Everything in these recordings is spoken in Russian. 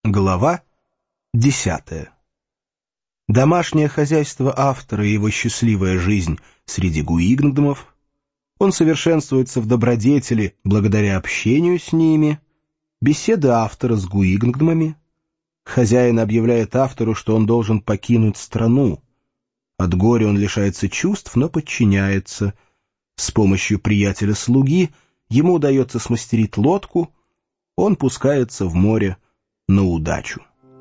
Глава 10. Домашнее хозяйство автора и его счастливая жизнь среди Гуигнгдомов. Он совершенствуется в добродетели благодаря общению с ними. Беседы автора с Гуигнгдомами. Хозяин объявляет автору, что он должен покинуть страну. От горя он лишается чувств, но подчиняется. С помощью приятеля-слуги ему удается смастерить лодку. Он пускается в море на удачу.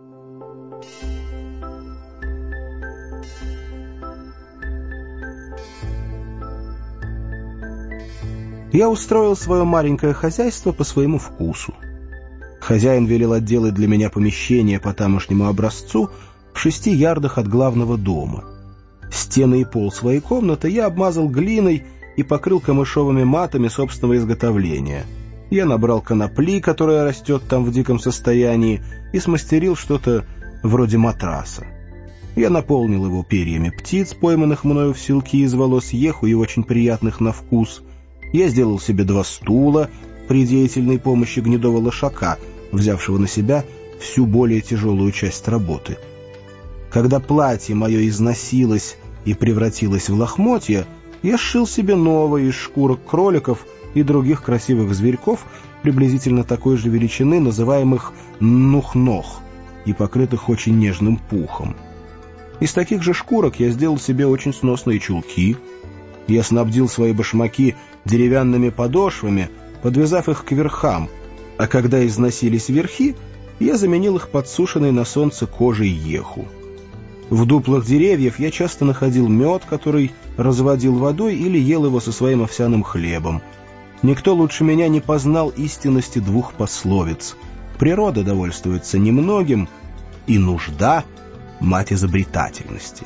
Я устроил свое маленькое хозяйство по своему вкусу. Хозяин велел отделать для меня помещение по тамошнему образцу в 6 ярдах от главного дома. Стены и пол своей комнаты я обмазал глиной и покрыл камышовыми матами собственного изготовления. Я набрал конопли, которая растет там в диком состоянии, и смастерил что-то вроде матраса. Я наполнил его перьями птиц, пойманных мною в селки из волос еху и очень приятных на вкус. Я сделал себе 2 стула при деятельной помощи гнедого лошака, взявшего на себя всю более тяжелую часть работы. Когда платье мое износилось и превратилось в лохмотья, я сшил себе новое из шкурок кроликов и других красивых зверьков приблизительно такой же величины, называемых нух-нох, и покрытых очень нежным пухом. Из таких же шкурок я сделал себе очень сносные чулки. Я снабдил свои башмаки деревянными подошвами, подвязав их к верхам, а когда износились верхи, я заменил их подсушенной на солнце кожей еху. В дуплах деревьев я часто находил мед, который разводил водой или ел его со своим овсяным хлебом. Никто лучше меня не познал истинности 2 пословиц. Природа довольствуется немногим, и нужда — мать изобретательности.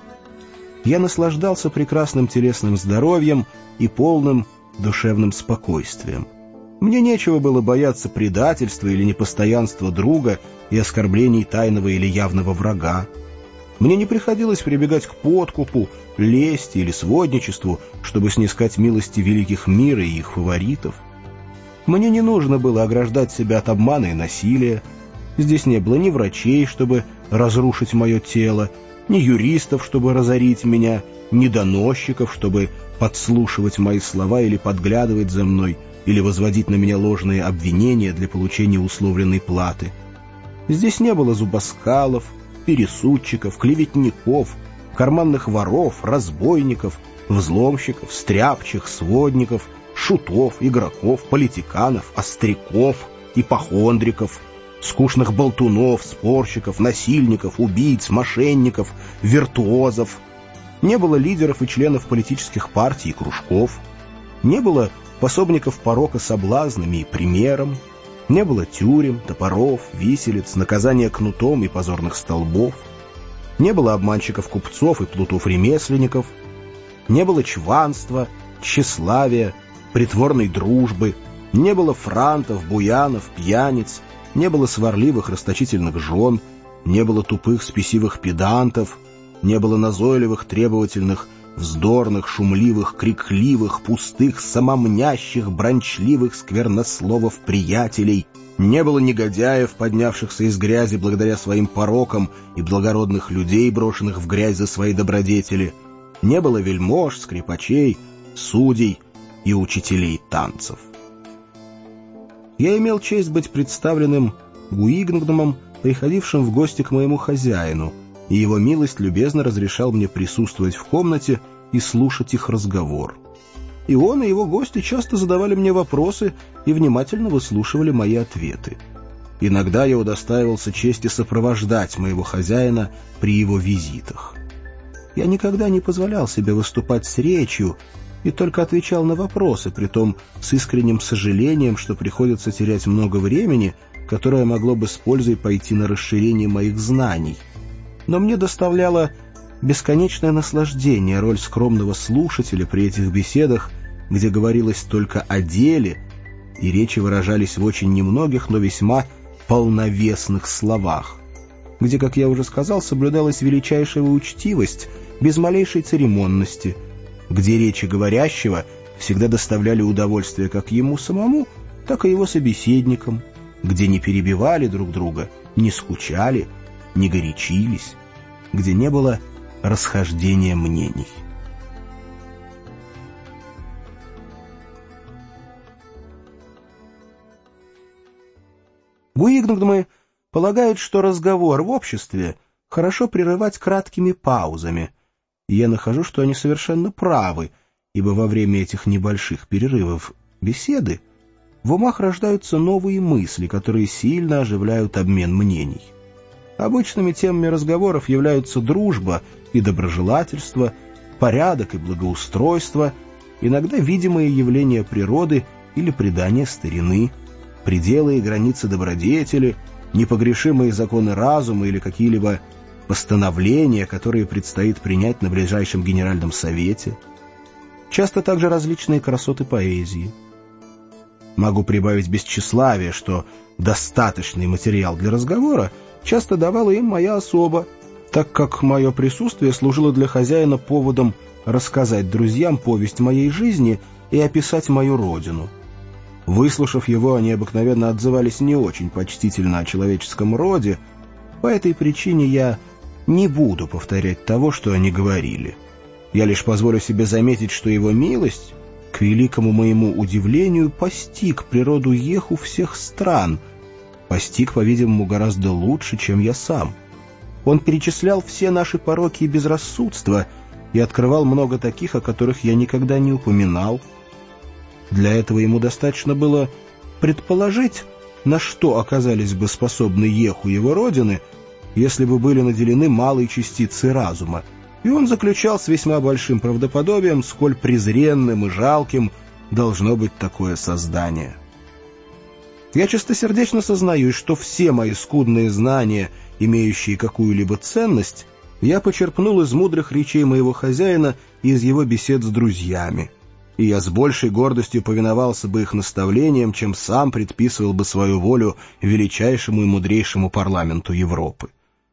Я наслаждался прекрасным телесным здоровьем и полным душевным спокойствием. Мне нечего было бояться предательства или непостоянства друга и оскорблений тайного или явного врага. Мне не приходилось прибегать к подкупу, лести или сводничеству, чтобы снискать милости великих мира и их фаворитов. Мне не нужно было ограждать себя от обмана и насилия. Здесь не было ни врачей, чтобы разрушить мое тело, ни юристов, чтобы разорить меня, ни доносчиков, чтобы подслушивать мои слова или подглядывать за мной, или возводить на меня ложные обвинения для получения условленной платы. Здесь не было зубоскалов, пересудчиков, клеветников, карманных воров, разбойников, взломщиков, стряпчих, сводников, шутов, игроков, политиканов, остряков, ипохондриков, скучных болтунов, спорщиков, насильников, убийц, мошенников, виртуозов. Не было лидеров и членов политических партий и кружков. Не было пособников порока соблазнами и примером. Не было тюрем, топоров, виселиц, наказания кнутом и позорных столбов. Не было обманщиков-купцов и плутов-ремесленников. Не было чванства, тщеславия, притворной дружбы. Не было франтов, буянов, пьяниц. Не было сварливых, расточительных жен. Не было тупых, спесивых педантов. Не было назойливых, требовательных, вздорных, шумливых, крикливых, пустых, самомнящих, бранчливых, сквернословов приятелей. Не было негодяев, поднявшихся из грязи благодаря своим порокам, и благородных людей, брошенных в грязь за свои добродетели. Не было вельмож, скрипачей, судей и учителей танцев. Я имел честь быть представленным Гуигнгдомом, приходившим в гости к моему хозяину, и его милость любезно разрешал мне присутствовать в комнате и слушать их разговор. И он, и его гости часто задавали мне вопросы и внимательно выслушивали мои ответы. Иногда я удостаивался чести сопровождать моего хозяина при его визитах. Я никогда не позволял себе выступать с речью и только отвечал на вопросы, притом с искренним сожалением, что приходится терять много времени, которое могло бы с пользой пойти на расширение моих знаний. Но мне доставляло бесконечное наслаждение роль скромного слушателя при этих беседах, где говорилось только о деле, и речи выражались в очень немногих, но весьма полновесных словах, где, как я уже сказал, соблюдалась величайшая учтивость, без малейшей церемонности, где речи говорящего всегда доставляли удовольствие как ему самому, так и его собеседникам, где не перебивали друг друга, не скучали, не горячились, где не было расхождения мнений. Гуигнгдмы полагают, что разговор в обществе хорошо прерывать краткими паузами, и я нахожу, что они совершенно правы, ибо во время этих небольших перерывов беседы в умах рождаются новые мысли, которые сильно оживляют обмен мнений. Обычными темами разговоров являются дружба и доброжелательство, порядок и благоустройство, иногда видимые явления природы или предания старины, пределы и границы добродетели, непогрешимые законы разума или какие-либо постановления, которые предстоит принять на ближайшем Генеральном совете. Часто также различные красоты поэзии. Могу прибавить без тщеславия, что достаточный материал для разговора часто давала им моя особа, так как мое присутствие служило для хозяина поводом рассказать друзьям повесть моей жизни и описать мою родину. Выслушав его, они обыкновенно отзывались не очень почтительно о человеческом роде. По этой причине я не буду повторять того, что они говорили. Я лишь позволю себе заметить, что его милость, к великому моему удивлению, постиг природу Еху всех стран, постиг, по-видимому, гораздо лучше, чем я сам. Он перечислял все наши пороки и безрассудства и открывал много таких, о которых я никогда не упоминал. Для этого ему достаточно было предположить, на что оказались бы способны Еху его родины, если бы были наделены малой частицей разума, и он заключал с весьма большим правдоподобием, сколь презренным и жалким должно быть такое создание. Я чистосердечно сознаюсь, что все мои скудные знания, имеющие какую-либо ценность, я почерпнул из мудрых речей моего хозяина и из его бесед с друзьями, и я с большей гордостью повиновался бы их наставлениям, чем сам предписывал бы свою волю величайшему и мудрейшему парламенту Европы.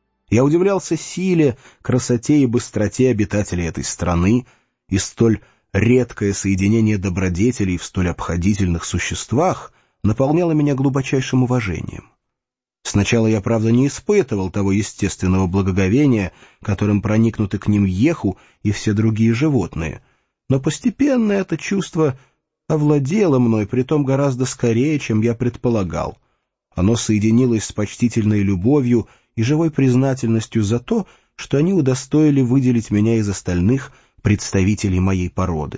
Я удивлялся силе, красоте и быстроте обитателей этой страны, и столь редкое соединение добродетелей в столь обходительных существах наполняло меня глубочайшим уважением. Сначала я, правда, не испытывал того естественного благоговения, которым проникнуты к ним Еху и все другие животные, но постепенно это чувство овладело мной, притом гораздо скорее, чем я предполагал. Оно соединилось с почтительной любовью и живой признательностью за то, что они удостоили выделить меня из остальных представителей моей породы.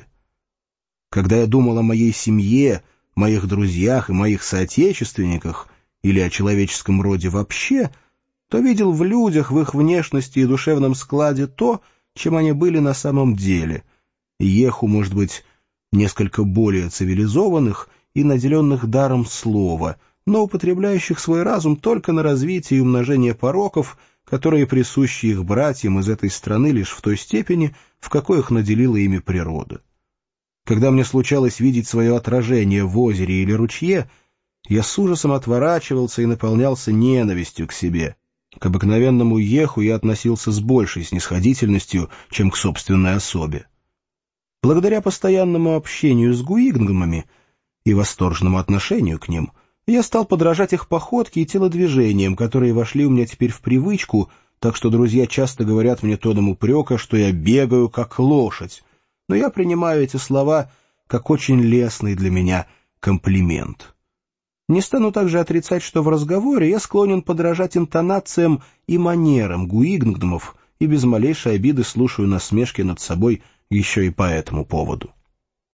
Когда я думал о моей семье, моих друзьях и моих соотечественниках, или о человеческом роде вообще, то видел в людях, в их внешности и душевном складе то, чем они были на самом деле — Еху, может быть, несколько более цивилизованных и наделенных даром слова, но употребляющих свой разум только на развитие и умножение пороков, которые присущи их братьям из этой страны лишь в той степени, в какой их наделила ими природа. Когда мне случалось видеть свое отражение в озере или ручье, я с ужасом отворачивался и наполнялся ненавистью к себе. К обыкновенному Еху я относился с большей снисходительностью, чем к собственной особе. Благодаря постоянному общению с гуигнгмами и восторженному отношению к ним, я стал подражать их походке и телодвижениям, которые вошли у меня теперь в привычку, так что друзья часто говорят мне тоном упрека, что я бегаю как лошадь, но я принимаю эти слова как очень лестный для меня комплимент. Не стану также отрицать, что в разговоре я склонен подражать интонациям и манерам гуигнгдмов и без малейшей обиды слушаю насмешки над собой еще и по этому поводу.